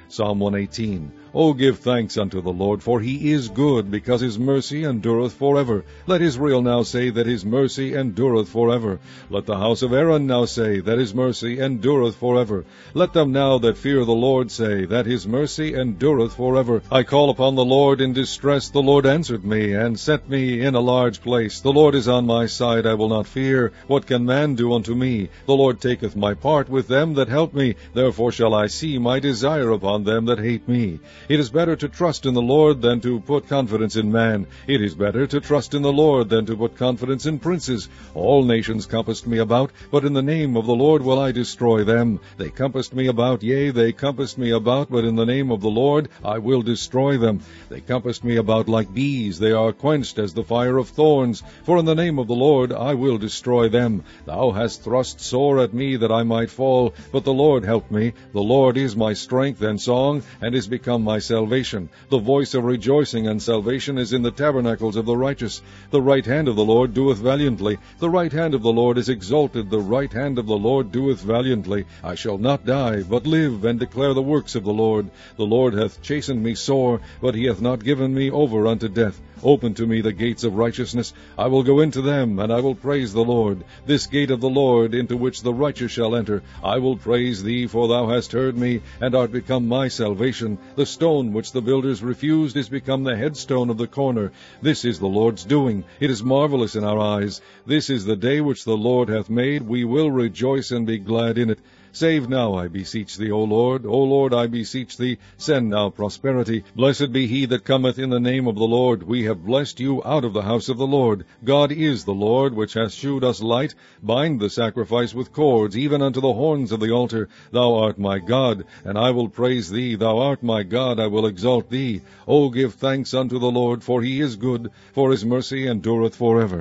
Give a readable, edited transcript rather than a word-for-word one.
Psalm 118. O give thanks unto the Lord, for he is good, because his mercy endureth forever. Let Israel now say that his mercy endureth forever. Let the house of Aaron now say that his mercy endureth forever. Let them now that fear the Lord say that his mercy endureth forever. I call upon the Lord in distress. The Lord answered me, and set me in a large place. The Lord is on my side. I will not fear. What can man do unto me? The Lord taketh my part with them that help me. Therefore shall I see my desire upon them that hate me. It is better to trust in the Lord than to put confidence in man. It is better to trust in the Lord than to put confidence in princes. All nations compassed me about, but in the name of the Lord will I destroy them. They compassed me about, yea, they compassed me about, but in the name of the Lord I will destroy them. They compassed me about like bees, they are quenched as the fire of thorns. For in the name of the Lord I will destroy them. Thou hast thrust sore at me that I might fall, but the Lord helped me. The Lord is my strength and song, and is become my salvation. The voice of rejoicing and salvation is in the tabernacles of the righteous. The right hand of the Lord doeth valiantly. The right hand of the Lord is exalted. The right hand of the Lord doeth valiantly. I shall not die, but live, and declare the works of the Lord. The Lord hath chastened me sore, but he hath not given me over unto death. Open to me the gates of righteousness. I will go into them, and I will praise the Lord. This gate of the Lord, into which the righteous shall enter. I will praise thee, for thou hast heard me, and art become my salvation. The stone which the builders refused is become the headstone of the corner. This is the Lord's doing. It is marvelous in our eyes. This is the day which the Lord hath made. We will rejoice and be glad in it. Save now, I beseech thee, O Lord. O Lord, I beseech thee, send now prosperity. Blessed be he that cometh in the name of the Lord. We have blessed you out of the house of the Lord. God is the Lord, which hath shewed us light. Bind the sacrifice with cords, even unto the horns of the altar. Thou art my God, and I will praise thee. Thou art my God, I will exalt thee. O give thanks unto the Lord, for he is good, for his mercy endureth forever.